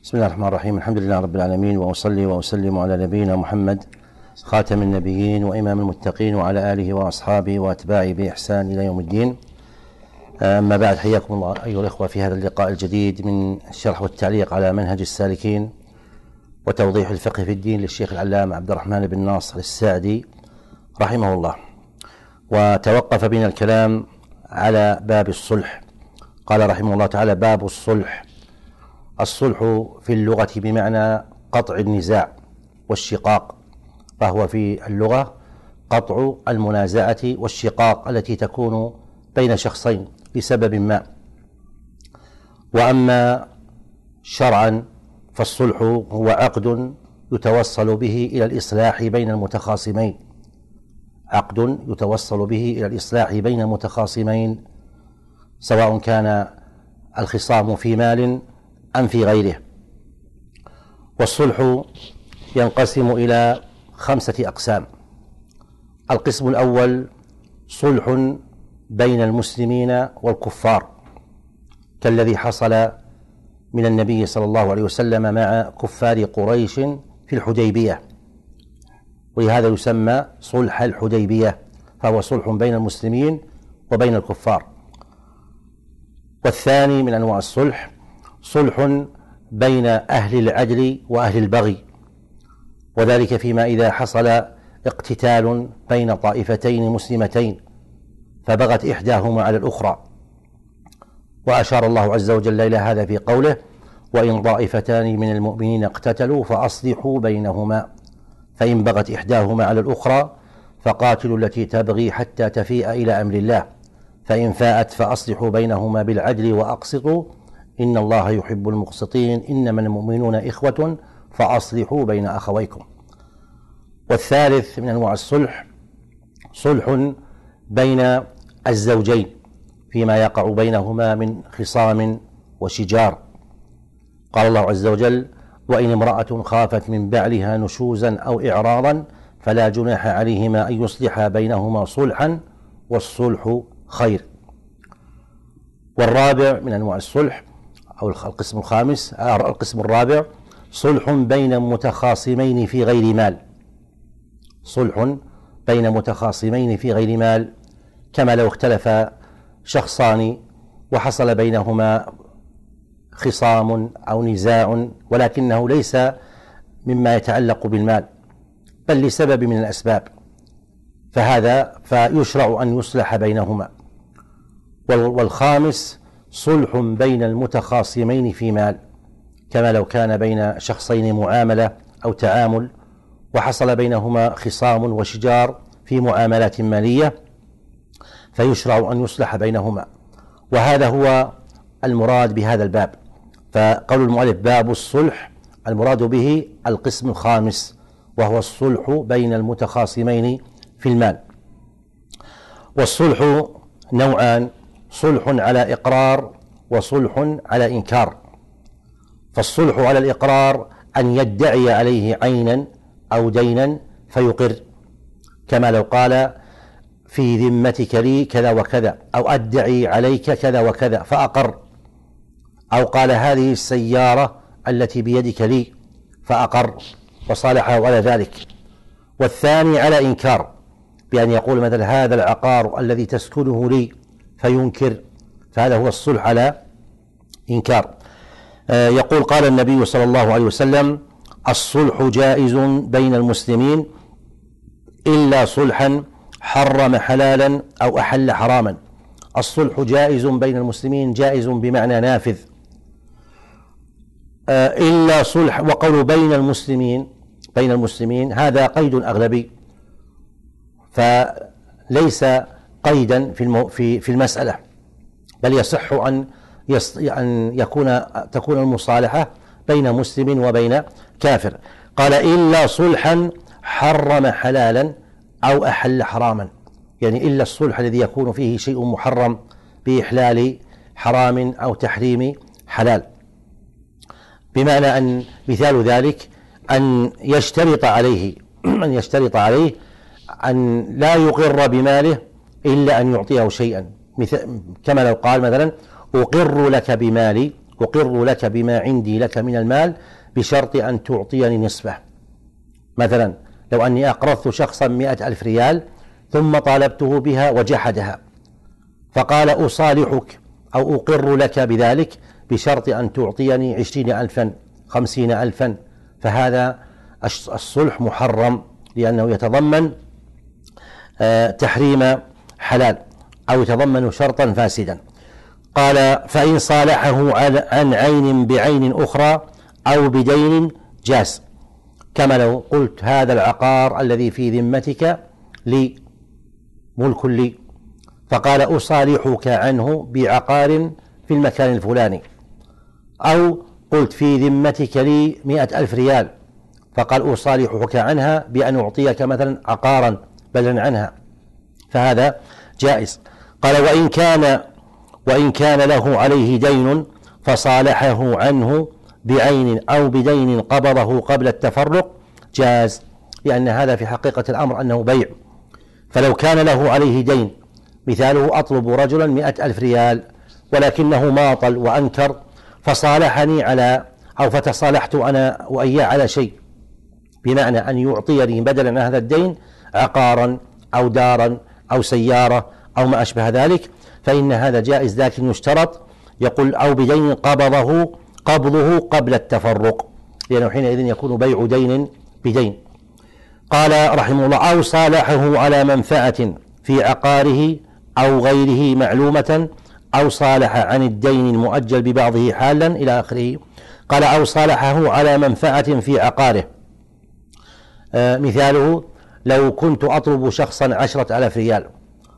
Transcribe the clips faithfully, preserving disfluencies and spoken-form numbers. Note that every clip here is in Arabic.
بسم الله الرحمن الرحيم. الحمد لله رب العالمين، وأصلي وأسلم على نبينا محمد خاتم النبيين وإمام المتقين وعلى آله وأصحابه وأتباعه بإحسان إلى يوم الدين. أما بعد، حياكم الله أيها الإخوة في هذا اللقاء الجديد من الشرح والتعليق على منهج السالكين وتوضيح الفقه في الدين للشيخ العلامة عبد الرحمن بن ناصر السعدي رحمه الله. وتوقف بنا الكلام على باب الصلح. قال رحمه الله تعالى: باب الصلح. الصلح في اللغة بمعنى قطع النزاع والشقاق، فهو في اللغة قطع المنازعة والشقاق التي تكون بين شخصين لسبب ما. وأما شرعا فالصلح هو عقد يتوصل به إلى الإصلاح بين المتخاصمين، عقد يتوصل به إلى الإصلاح بين المتخاصمين، سواء كان الخصام في مال أم في غيره. والصلح ينقسم إلى خمسة أقسام. القسم الأول صلح بين المسلمين والكفار، كالذي حصل من النبي صلى الله عليه وسلم مع كفار قريش في الحديبية، ولهذا يسمى صلح الحديبية، فهو صلح بين المسلمين وبين الكفار. والثاني من أنواع الصلح صلح بين أهل العدل وأهل البغي، وذلك فيما إذا حصل اقتتال بين طائفتين مسلمتين فبغت إحداهما على الأخرى. وأشار الله عز وجل إلى هذا في قوله: وإن طائفتان من المؤمنين اقتتلوا فأصلحوا بينهما فإن بغت إحداهما على الأخرى فقاتلوا التي تبغي حتى تفيء إلى أمر الله فإن فاءت فأصلحوا بينهما بالعدل وأقسطوا إن الله يحب المقسطين إنما المؤمنون إخوة فأصلحوا بين أخويكم. والثالث من أنواع الصلح صلح بين الزوجين فيما يقع بينهما من خصام وشجار. قال الله عز وجل: وإن امرأة خافت من بعلها نشوزا أو إعراضا فلا جناح عليهما أن يصلحا بينهما صلحا والصلح خير. والرابع من أنواع الصلح أو القسم الخامس القسم الرابع صلح بين متخاصمين في غير مال، صلح بين متخاصمين في غير مال، كما لو اختلف شخصان وحصل بينهما خصام أو نزاع ولكنه ليس مما يتعلق بالمال بل لسبب من الأسباب، فهذا فيشرع أن يصلح بينهما. والخامس صلح بين المتخاصمين في مال، كما لو كان بين شخصين معاملة أو تعامل وحصل بينهما خصام وشجار في معاملات مالية فيشرع أن يصلح بينهما. وهذا هو المراد بهذا الباب. فقول المؤلف باب الصلح المراد به القسم الخامس، وهو الصلح بين المتخاصمين في المال. والصلح نوعان: صلح على إقرار وصلح على إنكار. فالصلح على الإقرار أن يدعي عليه عينا أو دينا فيقر، كما لو قال: في ذمتك لي كذا وكذا، أو أدعي عليك كذا وكذا فأقر، أو قال: هذه السيارة التي بيدك لي فأقر وصالحه على ذلك. والثاني على إنكار، بأن يقول مثل: هذا العقار الذي تسكنه لي فينكر، فهذا هو الصلح على إنكار. آه يقول: قال النبي صلى الله عليه وسلم: الصلح جائز بين المسلمين إلا صلحا حرم حلالا أو أحل حراما. الصلح جائز بين المسلمين، جائز بمعنى نافذ. آه إلا صلح، وقول بين المسلمين بين المسلمين هذا قيد أغلبي، فليس قيدا في في في المسألة، بل يصح أن أن يكون تكون المصالحة بين مسلم وبين كافر. قال: إلا صلحا حرم حلالا أو أحل حراما، يعني إلا الصلح الذي يكون فيه شيء محرم بإحلال حرام أو تحريم حلال. بمعنى أن مثال ذلك أن يشترط عليه أن يشترط عليه أن لا يقر بماله إلا أن يعطيه شيئا، كما لو قال مثلا: أقر لك بمالي أقر لك بما عندي لك من المال بشرط أن تعطيني نصفه. مثلا لو أني أقرضت شخصا مئة ألف ريال ثم طالبته بها وجحدها، فقال أصالحك أو أقر لك بذلك بشرط أن تعطيني عشرين ألفا خمسين ألفا، فهذا الصلح محرم لأنه يتضمن تحريم حلال أو يتضمن شرطا فاسدا. قال فإن صالحه عن عين بعين أخرى أو بدين جاز، كما لو قلت هذا العقار الذي في ذمتك لي، ملك لي، فقال أصالحك عنه بعقار في المكان الفلاني، أو قلت في ذمتك لي مئة ألف ريال فقال أصالحك عنها بأن أعطيك مثلا عقارا بدلا عنها، فهذا جائز. قال وإن كان وإن كان له عليه دين فصالحه عنه بعين أو بدين قبضه قبل التفرق جاز، لأن هذا في حقيقة الأمر أنه بيع. فلو كان له عليه دين، مثاله أطلب رجلا مئة ألف ريال ولكنه ماطل وأنكر، فصالحني على أو فتصالحت أنا وإياه على شيء، بمعنى أن يعطيني بدلا عن هذا الدين عقارا أو دارا أو سيارة أو ما أشبه ذلك، فإن هذا جائز، لكن يشترط يقول أو بدين قبضه قبضه قبل التفرق، لأنه حينئذ يكون بيع دين بدين. قال رحمه الله أو صالحه على منفعة في عقاره أو غيره معلومة أو صالح عن الدين المؤجل ببعضه حالا إلى آخره. قال أو صالحه على منفعة في عقاره، آه مثاله لو كنت أطلب شخصا عشرة آلاف ريال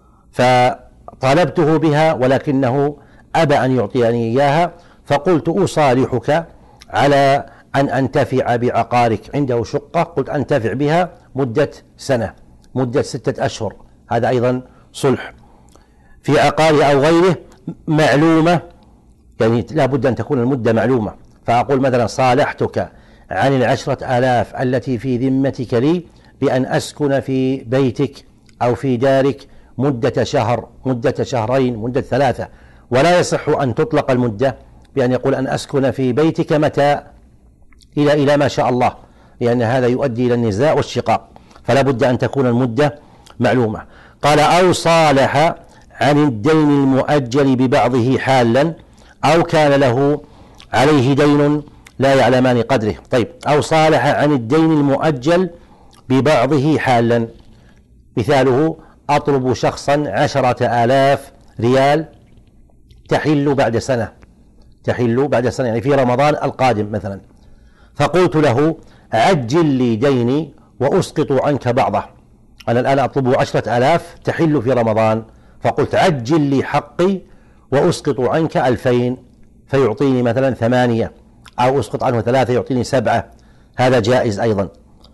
فطالبته بها ولكنه أبى أن يعطيني إياها، فقلت أصالحك على أن أنتفع بعقارك، عنده شقة قلت أنتفع بها مدة سنة مدة ستة أشهر، هذا أيضا صلح. في عقاره أو غيره معلومة، يعني لا بد أن تكون المدة معلومة، فأقول مثلا صالحتك عن العشرة آلاف التي في ذمتك لي بأن أسكن في بيتك أو في دارك مدة شهر مدة شهرين مدة ثلاثة، ولا يصح أن تطلق المدة بأن يقول أن أسكن في بيتك متى إلى إلى ما شاء الله، لأن هذا يؤدي إلى النزاع والشقاق، فلا بد أن تكون المدة معلومة. قال أو صالح عن الدين المؤجل ببعضه حالا أو كان له عليه دين لا يعلمان قدره. طيب أو صالح عن الدين المؤجل ببعضه حالا، مثاله أطلب شخصا عشرة آلاف ريال تحل بعد سنة تحل بعد سنة يعني في رمضان القادم مثلا، فقلت له عجل لي ديني وأسقط عنك بعضه، أنا الآن أطلبه عشرة آلاف تحل في رمضان، فقلت عجل لي حقي وأسقط عنك ألفين فيعطيني مثلا ثمانية، أو أسقط عنه ثلاثة يعطيني سبعة، هذا جائز أيضا.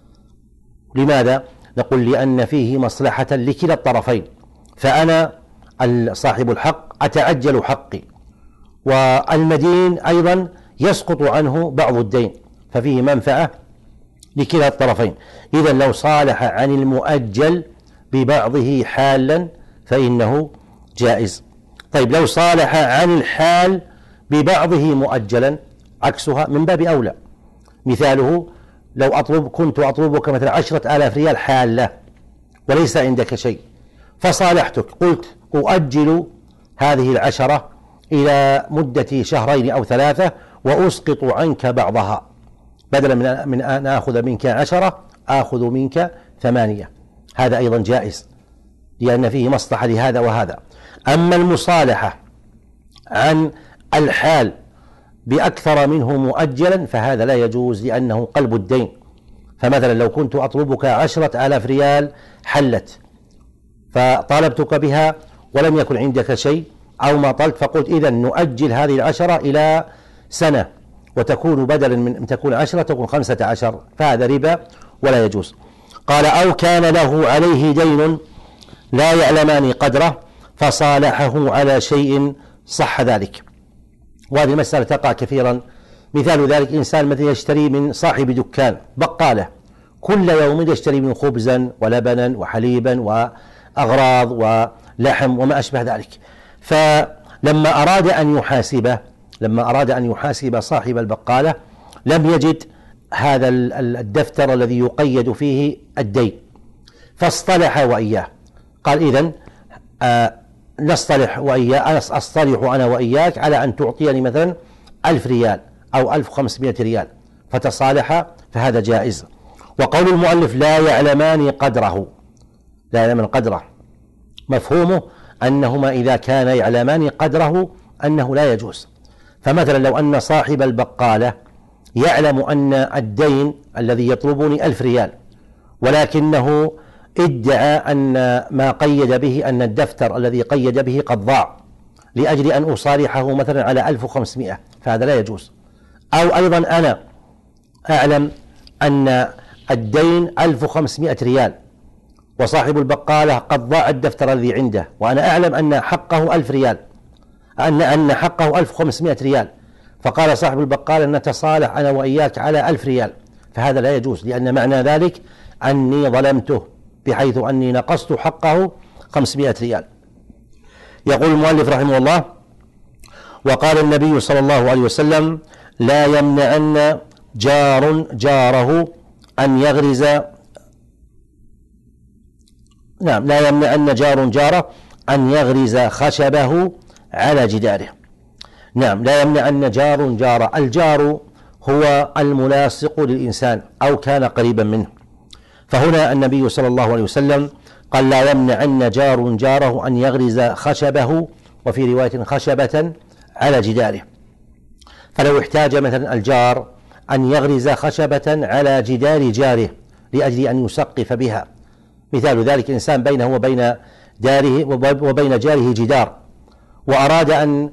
لماذا؟ نقول لأن فيه مصلحة لكلا الطرفين، فأنا صاحب الحق أتعجل حقي، والمدين أيضا يسقط عنه بعض الدين، ففيه منفعة لكلا الطرفين. إذن لو صالح عن المؤجل ببعضه حالا فإنه جائز. طيب لو صالح عن الحال ببعضه مؤجلا عكسها من باب أولى، مثاله لو أطلب كنت أطلبك مثلا عشرة آلاف ريال حالة وليس عندك شيء، فصالحتك قلت أؤجل هذه العشرة إلى مدة شهرين أو ثلاثة وأسقط عنك بعضها، بدلا من من أن آخذ منك عشرة آخذ منك ثمانية، هذا أيضا جائز لأن فيه مصلحة لهذا وهذا. أما المصالحة عن الحال بأكثر منه مؤجلا فهذا لا يجوز لأنه قلب الدين. فمثلا لو كنت أطلبك عشرة آلاف ريال حلت فطالبتك بها ولم يكن عندك شيء أو ما طلت، فقلت إذن نؤجل هذه العشرة إلى سنة وتكون بدلا من تكون عشرة تكون خمسة عشر، فهذا ربا ولا يجوز. قال أو كان له عليه دين لا يعلمان قدره فصالحه على شيء صح ذلك، وهذه المسألة تقع كثيرا. مثال ذلك إنسان مثلا يشتري من صاحب دكان بقالة كل يوم يشتري من خبزا ولبنا وحليبا وأغراض ولحم وما أشبه ذلك، فلما أراد أن يحاسبه لما أراد أن يحاسب صاحب البقالة لم يجد هذا الدفتر الذي يقيد فيه الدين، فاصطلح وإياه، قال إذن آه نصطلح وإياه، أنا أصطلح أنا وإياك على أن تعطيني مثلا ألف ريال أو ألف وخمسمائة ريال، فتصالح، فهذا جائز. وقول المؤلف لا يعلمان قدره، لا يعلمان قدره مفهومه أنهما إذا كان يعلمان قدره أنه لا يجوز. فمثلا لو أن صاحب البقالة يعلم أن الدين الذي يطلبني ألف ريال، ولكنه ادعى أن ما قيد به أن الدفتر الذي قيد به قد ضاع لأجل أن أصالحه مثلا على ألف وخمسمائة، فهذا لا يجوز. أو أيضا أنا أعلم أن الدين ألف وخمسمائة ريال وصاحب البقالة قد ضاع الدفتر الذي عنده، وأنا أعلم أن حقه ألف ريال، أن أن حقه ألف وخمسمائة ريال، فقال صاحب البقالة نتصالح أنا وإياك على ألف ريال، فهذا لا يجوز، لأن معنى ذلك أني ظلمته بحيث أني نقصت حقه خمسمائة ريال. يقول المؤلف رحمه الله: وقال النبي صلى الله عليه وسلم: لا يمنعن جار جاره أن يغرز نعم لا يمنعن جار جاره أن يغرز خشبه على جداره. نعم لا يمنعن جار جاره، الجار هو الملاصق للإنسان أو كان قريبا منه، فهنا النبي صلى الله عليه وسلم قال لا يمنعن جار جاره أن يغرز خشبه، وفي رواية خشبة، على جداره. فلو احتاج مثلا الجار أن يغرز خشبة على جدار جاره لأجل أن يسقف بها، مثال ذلك إنسان بينه وبين داره وبين جاره جدار، وأراد أن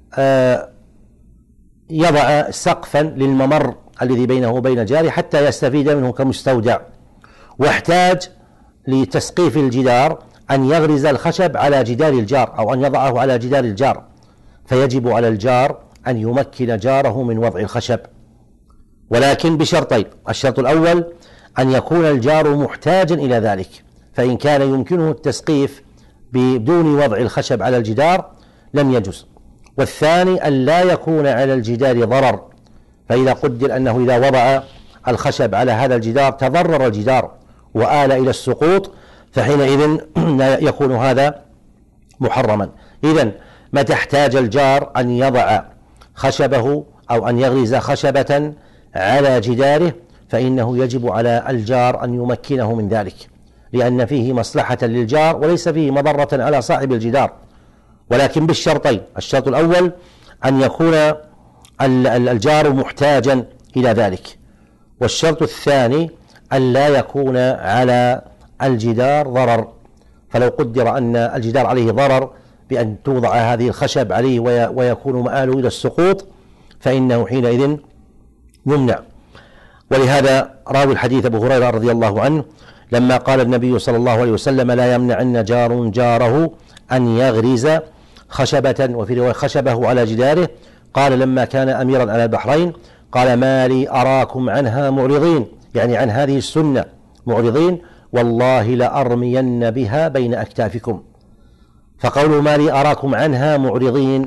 يضع سقفا للممر الذي بينه وبين جاره حتى يستفيد منه كمستودع، واحتاج لتسقيف الجدار أن يغرز الخشب على جدار الجار أو أن يضعه على جدار الجار، فيجب على الجار أن يمكن جاره من وضع الخشب، ولكن بشرطين: الشرط الأول أن يكون الجار محتاجا إلى ذلك، فإن كان يمكنه التسقيف بدون وضع الخشب على الجدار لم يجوز، والثاني أن لا يكون على الجدار ضرر، فإذا قدر أنه إذا وضع الخشب على هذا الجدار تضرر الجدار وآل إلى السقوط، فحينئذ يكون هذا محرما. إذن متى احتاج الجار أن يضع خشبه أو أن يغرز خشبة على جداره فإنه يجب على الجار أن يمكنه من ذلك، لأن فيه مصلحة للجار وليس فيه مضرة على صاحب الجدار، ولكن بالشرطين: الشرط الأول أن يكون الجار محتاجا إلى ذلك، والشرط الثاني أن لا يكون على الجدار ضرر، فلو قدر أن الجدار عليه ضرر بأن توضع هذه الخشب عليه ويكون مآله إلى السقوط فإنه حينئذ يمنع. ولهذا راوي الحديث أبو هريرة رضي الله عنه لما قال النبي صلى الله عليه وسلم لا يمنعن جار جاره أن يغرز خشبة، وفي رواية خشبه، على جداره، قال لما كان أميرا على البحرين قال ما لي أراكم عنها معرضين، يعني عن هذه السنة معرضين، والله لأرمين بها بين أكتافكم. فقولوا ما لي أراكم عنها معرضين،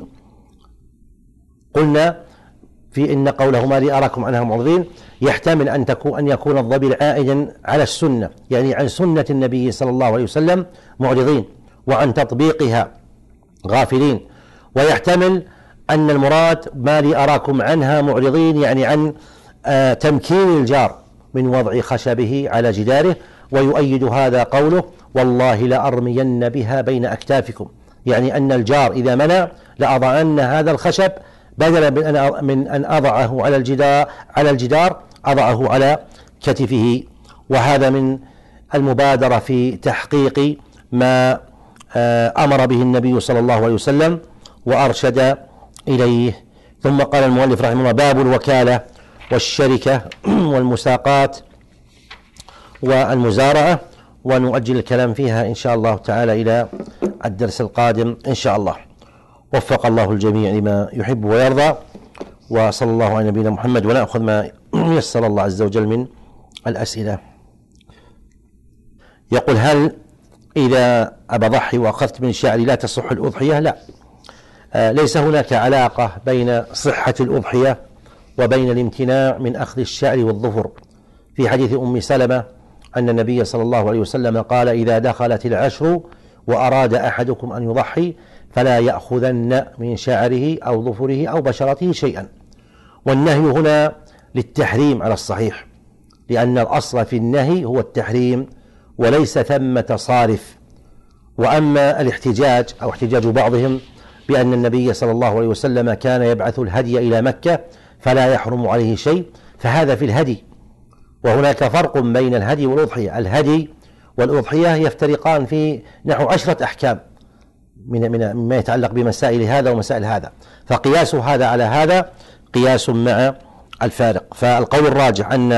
قلنا في إن قوله ما لي أراكم عنها معرضين يحتمل أن تكون أن يكون الضمير عائدا على السنة، يعني عن سنة النبي صلى الله عليه وسلم معرضين وعن تطبيقها غافلين، ويحتمل أن المراد ما لي أراكم عنها معرضين يعني عن آه تمكين الجار من وضع خشبه على جداره، ويؤيد هذا قوله والله لأرمين بها بين أكتافكم، يعني أن الجار إذا منع لأضعن هذا الخشب بدلا من أن أضعه على الجدار على الجدار أضعه على كتفه. وهذا من المبادرة في تحقيق ما أمر به النبي صلى الله عليه وسلم وأرشد إليه. ثم قال المؤلف رحمه الله: باب الوكالة والشركة والمساقات والمزارعة، ونؤجل الكلام فيها إن شاء الله تعالى إلى الدرس القادم إن شاء الله. وفق الله الجميع لما يحب ويرضى، وصلى الله على نبينا محمد. ونأخذ ما يسر الله عز وجل من الأسئلة. يقول: هل إذا أبى أضحي وأخذت من شعري لا تصح الأضحية؟ لا، ليس هناك علاقة بين صحة الأضحية وبين الامتناع من أخذ الشعر والظفر. في حديث أم سلمة أن النبي صلى الله عليه وسلم قال: إذا دخلت العشر وأراد أحدكم أن يضحي فلا يأخذن من شعره أو ظفره أو بشرته شيئا. والنهي هنا للتحريم على الصحيح، لأن الأصل في النهي هو التحريم وليس ثمة صارف. وأما الاحتجاج أو احتجاج بعضهم بأن النبي صلى الله عليه وسلم كان يبعث الهدي إلى مكة فلا يحرم عليه شيء، فهذا في الهدي، وهناك فرق بين الهدي والأضحية. الهدي والأضحية يفترقان في نحو عشرة أحكام من من مما يتعلق بمسائل هذا ومسائل هذا، فقياس هذا على هذا قياس مع الفارق. فالقول الراجح أن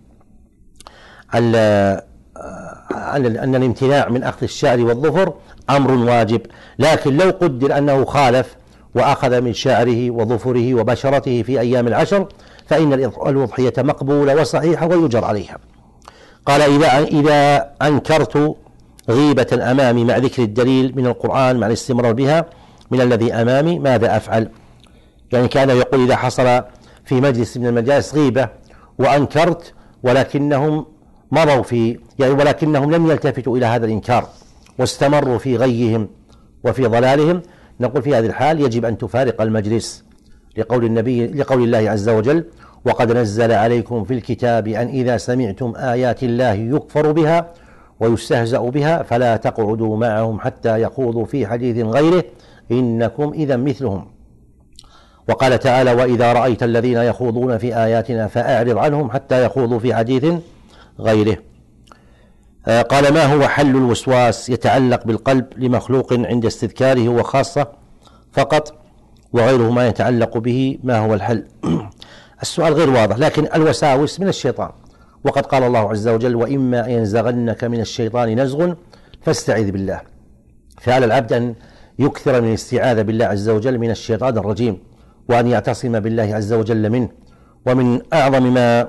أن الامتناع من أخذ الشعر والظفر أمر واجب، لكن لو قدر أنه خالف وأخذ من شعره وظفره وبشرته في أيام العشر فإن الأضحية مقبولة وصحيحة ويجر عليها. قال: إذا إذا أنكرت غيبة أمامي مع ذكر الدليل من القرآن مع الاستمرار بها من الذي أمامي ماذا أفعل؟ يعني كان يقول: إذا حصل في مجلس من المجالس غيبة وأنكرت ولكنهم مروا في يعني ولكنهم لم يلتفتوا إلى هذا الإنكار واستمروا في غيهم وفي ضلالهم، نقول في هذه الحال يجب أن تفارق المجلس، لقول النبي لقول الله عز وجل: وقد نزل عليكم في الكتاب أن إذا سمعتم آيات الله يكفر بها ويستهزأ بها فلا تقعدوا معهم حتى يخوضوا في حديث غيره إنكم إذا مثلهم. وقال تعالى: وإذا رأيت الذين يخوضون في آياتنا فأعرض عنهم حتى يخوضوا في حديث غيره. قال: ما هو حل الوسواس يتعلق بالقلب لمخلوق عند استذكاره وخاصة فقط، وغيره ما يتعلق به ما هو الحل؟ السؤال غير واضح، لكن الوساوس من الشيطان، وقد قال الله عز وجل: وإما ينزغنك من الشيطان نزغ فاستعذ بالله. فعلى العبد أن يكثر من الاستعاذة بالله عز وجل من الشيطان الرجيم، وأن يعتصم بالله عز وجل منه. ومن أعظم ما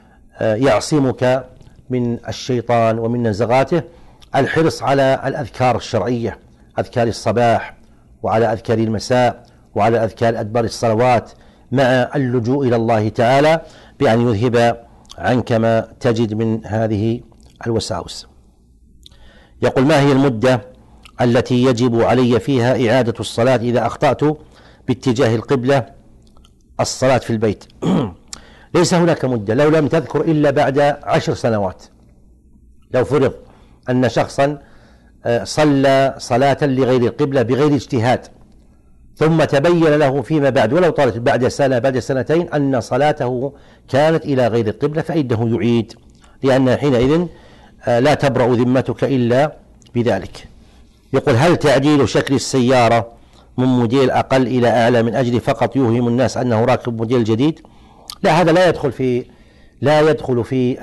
يعصمك من الشيطان ومن نزغاته الحرص على الأذكار الشرعية، أذكار الصباح وعلى أذكار المساء وعلى أذكار أدبار الصلوات، مع اللجوء إلى الله تعالى بأن يذهب عنك ما تجد من هذه الوساوس. يقول: ما هي المدة التي يجب علي فيها إعادة الصلاة إذا أخطأت باتجاه القبلة الصلاة في البيت؟ ليس هناك مدة، لو لم تذكر إلا بعد عشر سنوات. لو فرض أن شخصا صلى صلاة لغير القبلة بغير اجتهاد ثم تبين له فيما بعد ولو طالت بعد سنة بعد سنتين أن صلاته كانت إلى غير القبلة فإنه يعيد، لأن حينئذ لا تبرأ ذمتك إلا بذلك. يقول: هل تعديل شكل السيارة من موديل أقل إلى أعلى من أجل فقط يوهم الناس أنه راكب موديل جديد؟ لا، هذا لا يدخل في لا يدخل في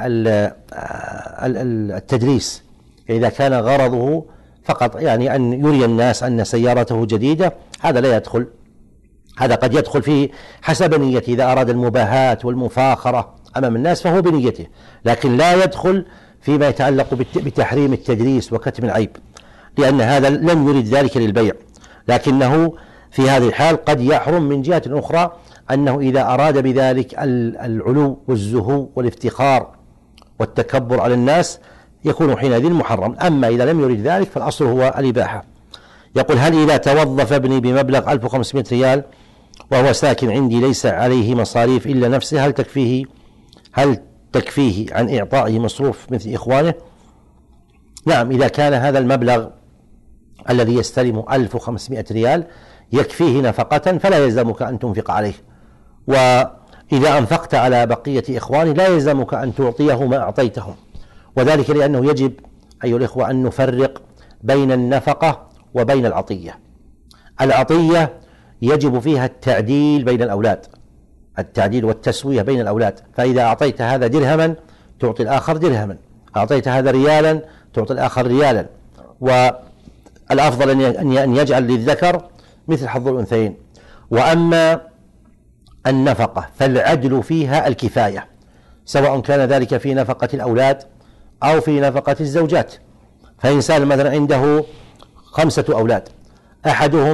التدريس إذا كان غرضه فقط يعني أن يري الناس أن سيارته جديدة، هذا لا يدخل. هذا قد يدخل فيه حسب نيته، إذا أراد المباهاة والمفاخرة أمام الناس فهو بنيته، لكن لا يدخل فيما يتعلق بتحريم التدريس وكتم العيب، لأن هذا لم يرد ذلك للبيع. لكنه في هذه الحال قد يحرم من جهة أخرى، أنه إذا أراد بذلك العلو والزهو والافتخار والتكبر على الناس يكون حينئذ محرم. أما إذا لم يرد ذلك فالأصل هو الإباحة. يقول: هل إذا توظف ابني بمبلغ ألف وخمسمائة ريال وهو ساكن عندي ليس عليه مصاريف إلا نفسه هل تكفيه هل تكفيه عن إعطائه مصروف مثل إخوانه؟ نعم، إذا كان هذا المبلغ الذي يستلم ألف وخمسمائة ريال يكفيه نفقة فلا يلزمك أن تنفق عليه، وإذا أنفقت على بقية إخوانه لا يلزمك أن تعطيه ما أعطيتهم، وذلك لأنه يجب أيها الإخوة أن نفرق بين النفقة وبين العطية. العطية يجب فيها التعديل بين الأولاد، التعديل والتسوية بين الأولاد، فإذا أعطيت هذا درهما تعطي الآخر درهما، أعطيت هذا ريالا تعطي الآخر ريالا، والأفضل أن يجعل للذكر مثل حظ الأنثيين. وأما النفقة فالعدل فيها الكفاية، سواء كان ذلك في نفقة الأولاد أو في نفقة الزوجات. فإنسان مثلا عنده خمسة أولاد، أحدهم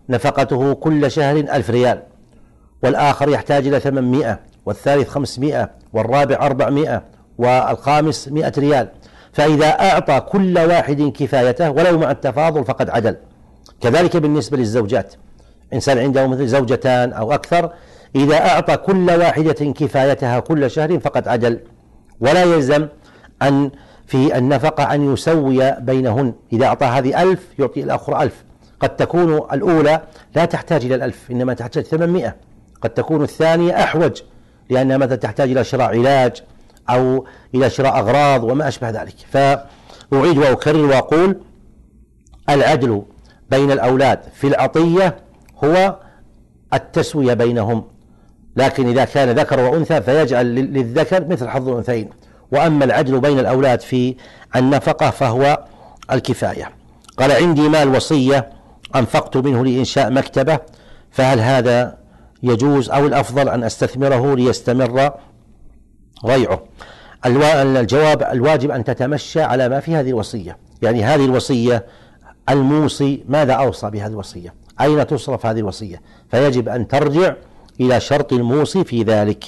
نفقته كل شهر ألف ريال، والآخر يحتاج إلى ثمانمائة، والثالث خمسمائة، والرابع أربعمائة، والخامس مائة ريال. فإذا أعطى كل واحد كفايته ولو مع التفاضل فقد عدل. كذلك بالنسبة للزوجات، إنسان عنده مثل زوجتان أو أكثر، إذا أعطى كل واحدة كفايتها كل شهر فقد عدل، ولا يلزم أن في النفقة أن يسوي بينهن. إذا أعطى هذه ألف يعطي الآخر ألف. قد تكون الأولى لا تحتاج إلى الألف، إنما تحتاج ثمانمائة. قد تكون الثانية أحوج، لأنها مثلا تحتاج إلى شراء علاج أو إلى شراء أغراض وما أشبه ذلك. فأعيد وأكرر وأقول: العدل بين الأولاد في العطية هو التسوية بينهم، لكن إذا كان ذكر وأنثى فيجعل للذكر مثل حظ الأنثيين. وأما العدل بين الأولاد في النفقة فهو الكفاية. قال: عندي مال وصية أنفقت منه لإنشاء مكتبة، فهل هذا يجوز أو الأفضل أن أستثمره ليستمر ضيعه؟ الجواب: الواجب أن تتمشى على ما في هذه الوصية. يعني هذه الوصية الموصي ماذا أوصى بهذه الوصية؟ أين تصرف هذه الوصية؟ فيجب أن ترجع إلى شرط الموصي في ذلك.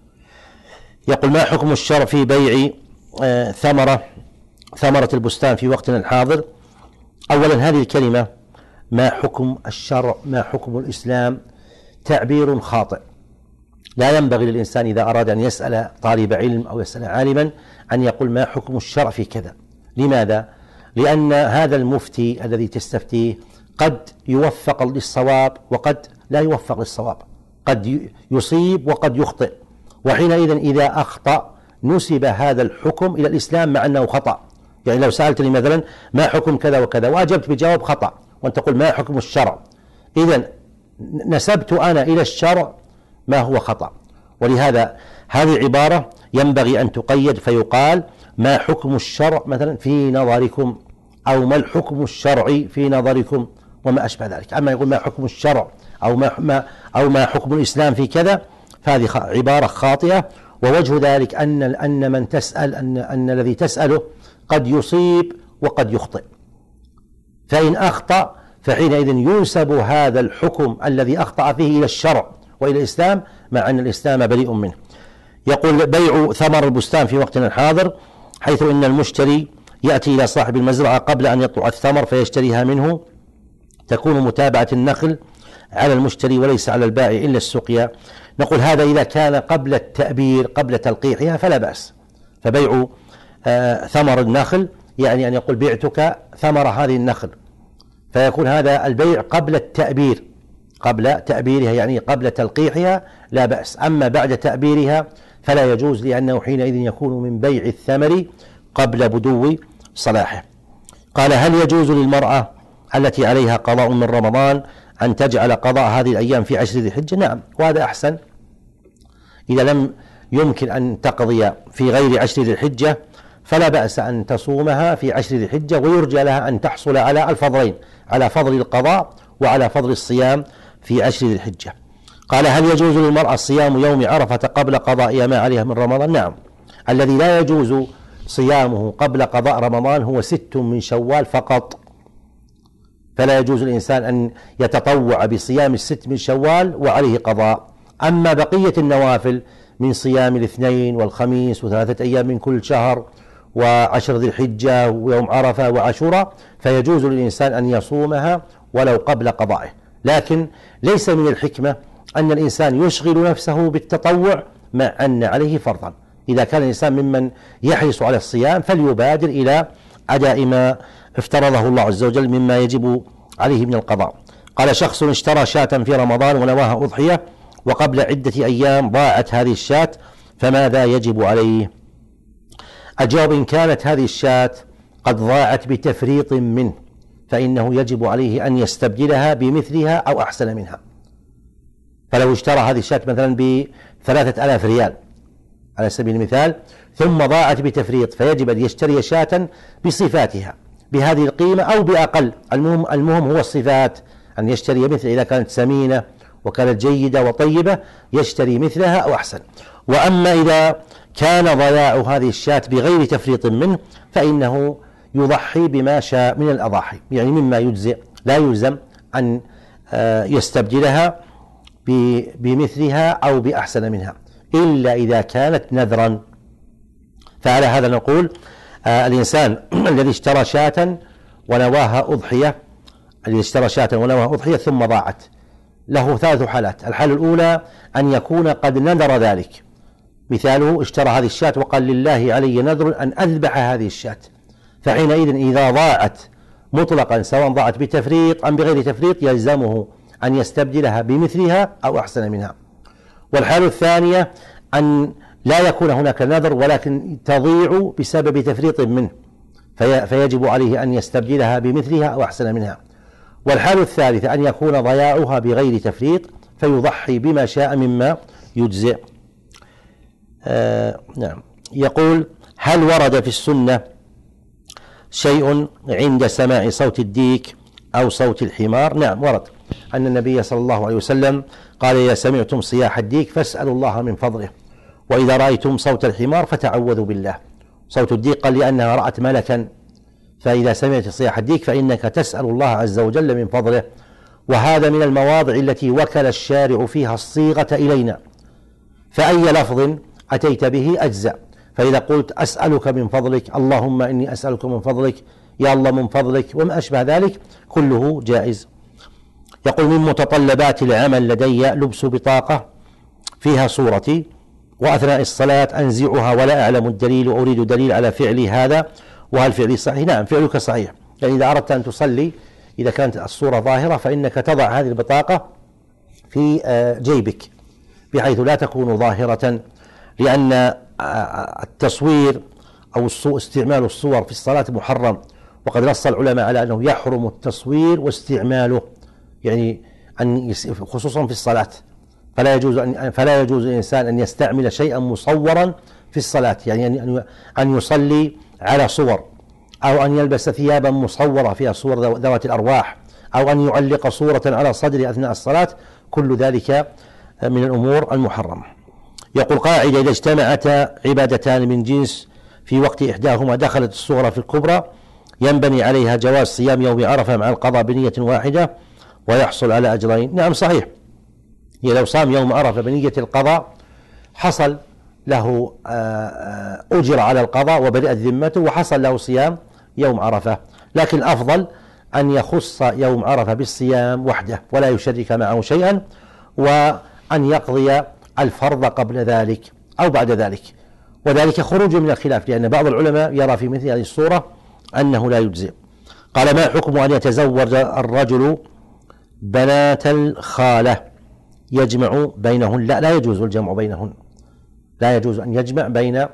يقول: ما حكم الشرع في بيع آه ثمرة ثمرة البستان في وقتنا الحاضر؟ أولا هذه الكلمة ما حكم الشرع، ما حكم الإسلام، تعبير خاطئ. لا ينبغي للإنسان إذا أراد أن يسأل طالب علم أو يسأل عالما أن يقول ما حكم الشرع في كذا. لماذا؟ لأن هذا المفتي الذي تستفتيه قد يوفق للصواب وقد لا يوفق للصواب، قد يصيب وقد يخطئ، وحينئذ إذا أخطأ نسب هذا الحكم إلى الإسلام مع أنه خطأ. يعني لو سألتني مثلا ما حكم كذا وكذا وأجبت بجواب خطأ وأنت تقول ما حكم الشرع، إذن نسبت أنا إلى الشرع ما هو خطأ. ولهذا هذه عبارة ينبغي أن تقيد، فيقال ما حكم الشرع مثلا في نظركم، أو ما الحكم الشرعي في نظركم وما أشبه ذلك. أما يقول ما حكم الشرع أو ما أو ما حكم الإسلام في كذا، فهذه عبارة خاطئة. ووجه ذلك أن أن من تسأل أن أن الذي تسأله قد يصيب وقد يخطئ، فإن أخطأ فحينئذ ينسب هذا الحكم الذي أخطأ فيه إلى الشرع وإلى الإسلام، مع أن الإسلام بريء منه. يقول: بيع ثمر البستان في وقتنا الحاضر، حيث إن المشتري يأتي إلى صاحب المزرعة قبل أن يطلع الثمر فيشتريها منه، تكون متابعة النخل على المشتري وليس على البائع إلا السقيا. نقول هذا إذا كان قبل التأبير قبل تلقيحها فلا بأس. فبيع آه ثمر النخل يعني أن يقول بعتك ثمر هذه النخل، فيكون هذا البيع قبل التأبير، قبل تأبيرها يعني قبل تلقيحها لا بأس. أما بعد تأبيرها فلا يجوز، لأنه حينئذ يكون من بيع الثمر قبل بدو صلاحه. قال: هل يجوز للمرأة التي عليها قضاء من رمضان أن تجعل قضاء هذه الأيام في عشر ذي الحجة؟ نعم، وهذا أحسن. إذا لم يمكن أن تقضي في غير عشر ذي الحجة فلا بأس أن تصومها في عشر ذي الحجة، ويرجى لها أن تحصل على الفضلين، على فضل القضاء وعلى فضل الصيام في عشر ذي الحجة. قال: هل يجوز للمرأة صيام يوم عرفة قبل قضاء ما عليها من رمضان؟ نعم. الذي لا يجوز صيامه قبل قضاء رمضان هو ست من شوال فقط، فلا يجوز الإنسان أن يتطوع بصيام الست من شوال وعليه قضاء. أما بقية النوافل من صيام الاثنين والخميس وثلاثة أيام من كل شهر وعشر ذي الحجة ويوم عرفة وعاشوراء فيجوز للإنسان أن يصومها ولو قبل قضائه. لكن ليس من الحكمة أن الإنسان يشغل نفسه بالتطوع مع أن عليه فرضا. إذا كان الإنسان ممن يحرص على الصيام فليبادر إلى أداء ما افترضه الله عز وجل مما يجب عليه من القضاء. قال: شخص اشترى شاة في رمضان ونواها أضحية، وقبل عدة أيام ضاعت هذه الشاة، فماذا يجب عليه؟ الجواب: إن كانت هذه الشاة قد ضاعت بتفريط منه فإنه يجب عليه أن يستبدلها بمثلها أو أحسن منها. فلو اشترى هذه الشاة مثلا بثلاثة آلاف ريال على سبيل المثال ثم ضاعت بتفريط، فيجب أن يشتري شاة بصفاتها بهذه القيمة أو بأقل. المهم, المهم هو الصفات، أن يشتري مثل إذا كانت سمينة وكانت جيدة وطيبة يشتري مثلها أو أحسن. وأما إذا كان ضياع هذه الشاة بغير تفريط منه فإنه يضحي بما شاء من الأضاحي، يعني مما يجزئ، لا يلزم أن يستبدلها بمثلها أو بأحسن منها، إلا إذا كانت نذرا. فعلى هذا نقول الإنسان الذي اشترى شاة ونواها أضحية الذي اشترى شاة ونواها أضحية ثم ضاعت، له ثلاث حالات. الحالة الأولى أن يكون قد نذر ذلك، مثاله اشترى هذه الشاة وقال لله علي نذر أن أذبح هذه الشاة، فحينئذ إذا ضاعت مطلقا سواء ضاعت بتفريط أم بغير تفريط يلزمه أن يستبدلها بمثلها أو أحسن منها. والحالة الثانية أن لا يكون هناك نذر ولكن تضيع بسبب تفريط منه، في فيجب عليه أن يستبدلها بمثلها أو أحسن منها. والحالة الثالثة أن يكون ضياعها بغير تفريط فيضحي بما شاء مما يجزئ. آه نعم. يقول: هل ورد في السنة شيء عند سماع صوت الديك أو صوت الحمار؟ نعم ورد أن النبي صلى الله عليه وسلم قال: إذا سمعتم صياح الديك فاسألوا الله من فضله، وإذا رأيتم صوت الحمار فتعوذوا بالله. صوت الديك قال لأنها رأت ملكا، فإذا سمعت صياح الديك فإنك تسأل الله عز وجل من فضله. وهذا من المواضع التي وكل الشارع فيها الصيغة إلينا، فأي لفظ أتيت به أجزأ. فإذا قلت أسألك من فضلك، اللهم إني أسألك من فضلك، يا الله من فضلك، وما أشبه ذلك كله جائز. يقول: من متطلبات العمل لدي لبس بطاقة فيها صورتي، وأثناء الصلاة أنزعها ولا أعلم الدليل وأريد دليل على فعلي هذا، وهل فعلي صحيح؟ نعم فعلك صحيح. يعني إذا أردت أن تصلي إذا كانت الصورة ظاهرة فإنك تضع هذه البطاقة في جيبك بحيث لا تكون ظاهرة، لأن التصوير أو استعمال الصور في الصلاة محرم، وقد نص العلماء على أنه يحرم التصوير واستعماله، يعني أن خصوصا في الصلاة، فلا يجوز أن فلا يجوز للإنسان أن يستعمل شيئا مصورا في الصلاة، يعني أن يصلي على صور، أو أن يلبس ثيابا مصورة فيها صور ذوات الأرواح، أو أن يعلق صورة على صدره أثناء الصلاة، كل ذلك من الأمور المحرمة. يقول: قاعدة: إذا اجتمعت عبادتان من جنس في وقت إحداهما دخلت الصغرى في الكبرى ينبني عليها جواز صيام يوم عرفة مع القضاء بنية واحدة ويحصل على أجرين. نعم صحيح، لو صام يوم عرفة بنية القضاء حصل له أجر على القضاء وبرئت ذمته وحصل له صيام يوم عرفة، لكن الأفضل أن يخص يوم عرفة بالصيام وحده ولا يشرك معه شيئا، وأن يقضي الفرض قبل ذلك أو بعد ذلك، وذلك خروج من الخلاف، لأن بعض العلماء يرى في مثل هذه الصورة أنه لا يجزئ. قال: ما حكم أن يتزوج الرجل بنات الخالة يجمع بينهن؟ لا لا يجوز الجمع بينهن، لا يجوز أن يجمع بين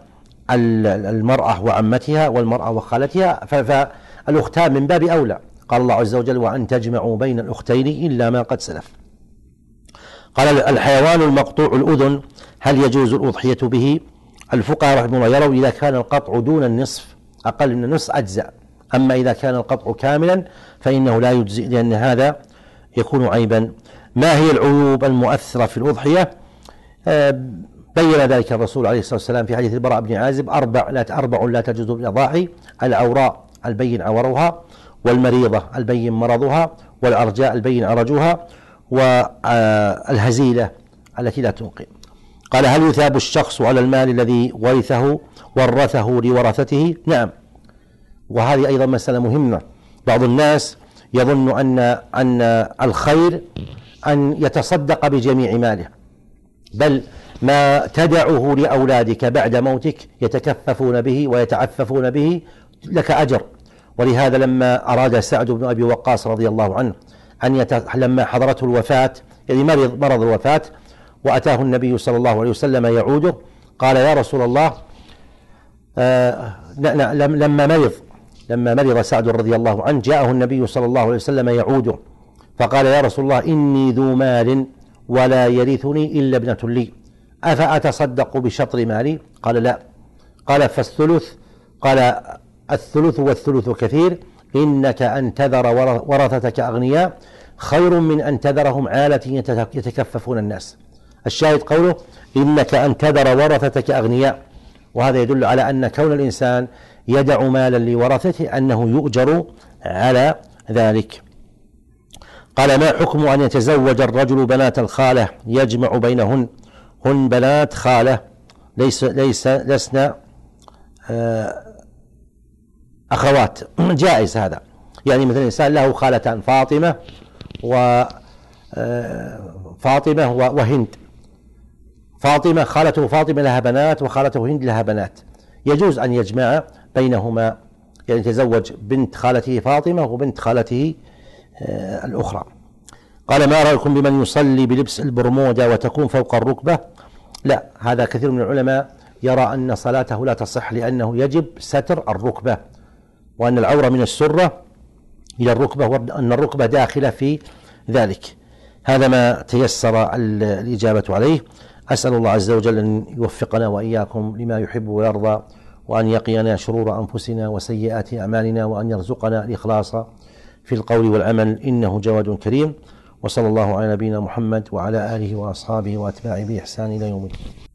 المرأة وعمتها والمرأة وخالتها، فالأختان من باب أولى. قال الله عز وجل: وأن تجمعوا بين الأختين إلا ما قد سلف. قال: الحيوان المقطوع الأذن هل يجوز الأضحية به؟ الفقهاء رحمه الله يروا إذا كان القطع دون النصف أقل من النصف أجزأ، أما إذا كان القطع كاملا فإنه لا يجزئ، لأن هذا يكون عيبا. ما هي العيوب المؤثرة في الأضحية؟ آه بين ذلك الرسول عليه الصلاة والسلام في حديث البراء بن عازب: أربع لا أربع لا تجوز الأضاحي: العوراء البين عورها، والمريضة البين مرضها، والأرجاء البين عرجها، والهزيلة التي لا تنقي. قال: هل يثاب الشخص على المال الذي ورثه ورثه لورثته؟ نعم، وهذه أيضا مسألة مهمة. بعض الناس يظن أن أن الخير أن يتصدق بجميع ماله، بل ما تدعه لأولادك بعد موتك يتكففون به ويتعففون به لك أجر. ولهذا لما أراد سعد بن أبي وقاص رضي الله عنه أن يت... لما حضرته الوفاة، يعني مرض مرض الوفاة، وأتاه النبي صلى الله عليه وسلم يعوده، قال: يا رسول الله، آه لما مرض لما مرض سعد رضي الله عنه جاءه النبي صلى الله عليه وسلم يعوده، فقال: يا رسول الله، إني ذو مال ولا يرثني إلا ابنة لي، أفأتصدق بشطر مالي؟ قال: لا. قال: فالثلث؟ قال: الثلث والثلث كثير، إنك أن تذر ورثتك أغنياء خير من أن تذرهم عالة يتكففون الناس. الشاهد قوله: إنك أن تذر ورثتك أغنياء، وهذا يدل على أن كون الإنسان يدع مالا لورثته أنه يؤجر على ذلك. قال: ما حكم أن يتزوج الرجل بنات الخالة يجمع بينهن؟ هن بنات خالة، ليس ليس لسنا أخوات. جائز هذا. يعني مثل إنسان له خالتان، فاطمة وفاطمة وهند. فاطمة خالته فاطمة لها بنات، وخالته هند لها بنات، يجوز أن يجمع بينهما، يعني يتزوج بنت خالته فاطمة وبنت خالته الأخرى. قال: ما رأيكم بمن يصلي بلبس البرمودا وتكون فوق الركبة؟ لا، هذا كثير من العلماء يرى أن صلاته لا تصح، لأنه يجب ستر الركبة، وأن العورة من السرة إلى الركبة، وأن الركبة داخلة في ذلك. هذا ما تيسر الإجابة عليه. أسأل الله عز وجل أن يوفقنا وإياكم لما يحب ويرضى، وأن يقينا شرور أنفسنا وسيئات أعمالنا، وأن يرزقنا الإخلاص في القول والعمل، إنه جواد كريم. وصلى الله على نبينا محمد وعلى آله وأصحابه وأتباعه بإحسان إلى يوم الدين.